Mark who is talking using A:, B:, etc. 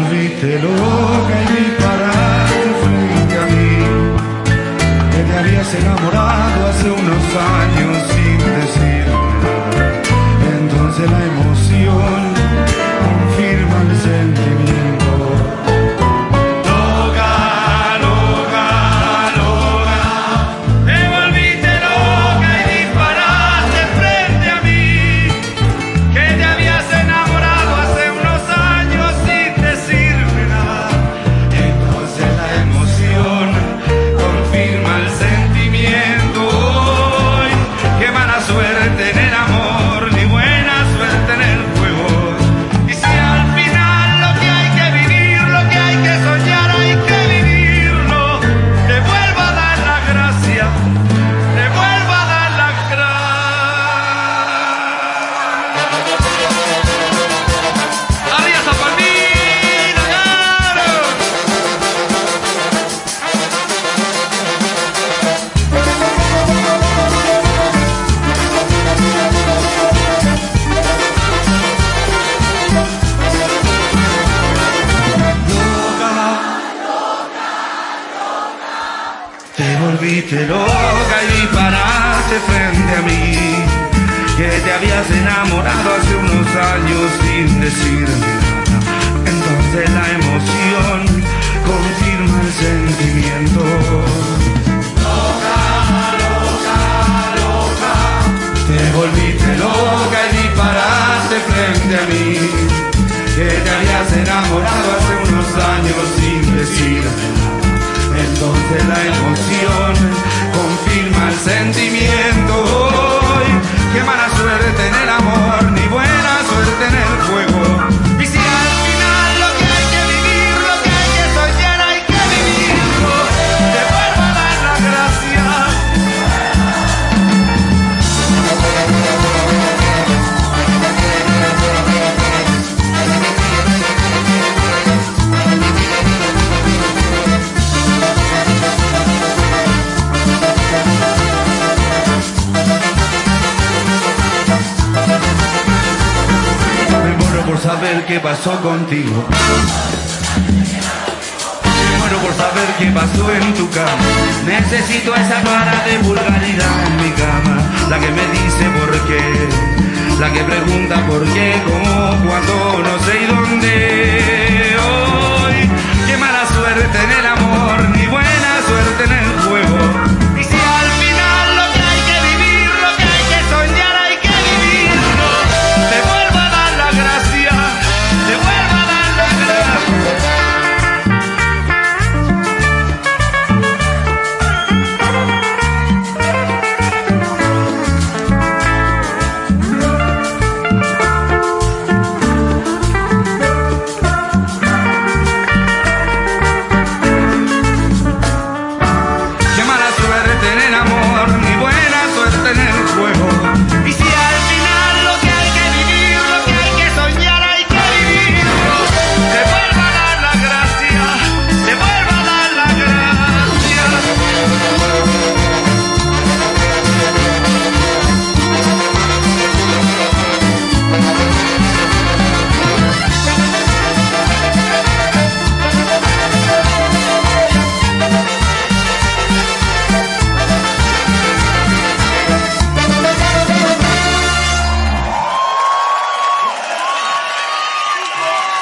A: volviste loca y disparaste frente a mí, que te habías enamorado hace unos años sin decirme nada. Entonces la emoción confirma el sentimiento. Loca, loca, loca, te volviste loca y disparaste frente a mí, que te habías enamorado hace unos años sin decirme nada. Entonces la emoción confirma el sentimiento. Hoy, qué mala suerte en el amor, ni buena suerte en el juego. Y si al final lo que hay que vivir, lo que hay que soñar, hay que vivirlo, te vuelvo a dar la gracia, te vuelvo a dar la gracia. Arriba esa palmita, claro. Te volviste loca y disparaste frente a mí, que te habías enamorado hace unos años sin decirme nada. Entonces la emoción confirma el sentimiento. Loca, loca, loca, te volviste loca y disparaste frente a mí, que te habías enamorado hace unos años sin decirme nada. Entonces la emoción confirma el sentimiento. Hoy, qué mala suerte en el amor, ni buena suerte en el juego. Y si al final lo que hay que vivir, lo que hay que soñar, hay que vivirlo, te vuelvo a dar la gracia. Por saber qué pasó contigo, me muero por saber qué pasó en tu cama. Necesito esa cara de vulgaridad en mi cama, la que me dice por qué, la que pregunta por qué, cómo, cuándo.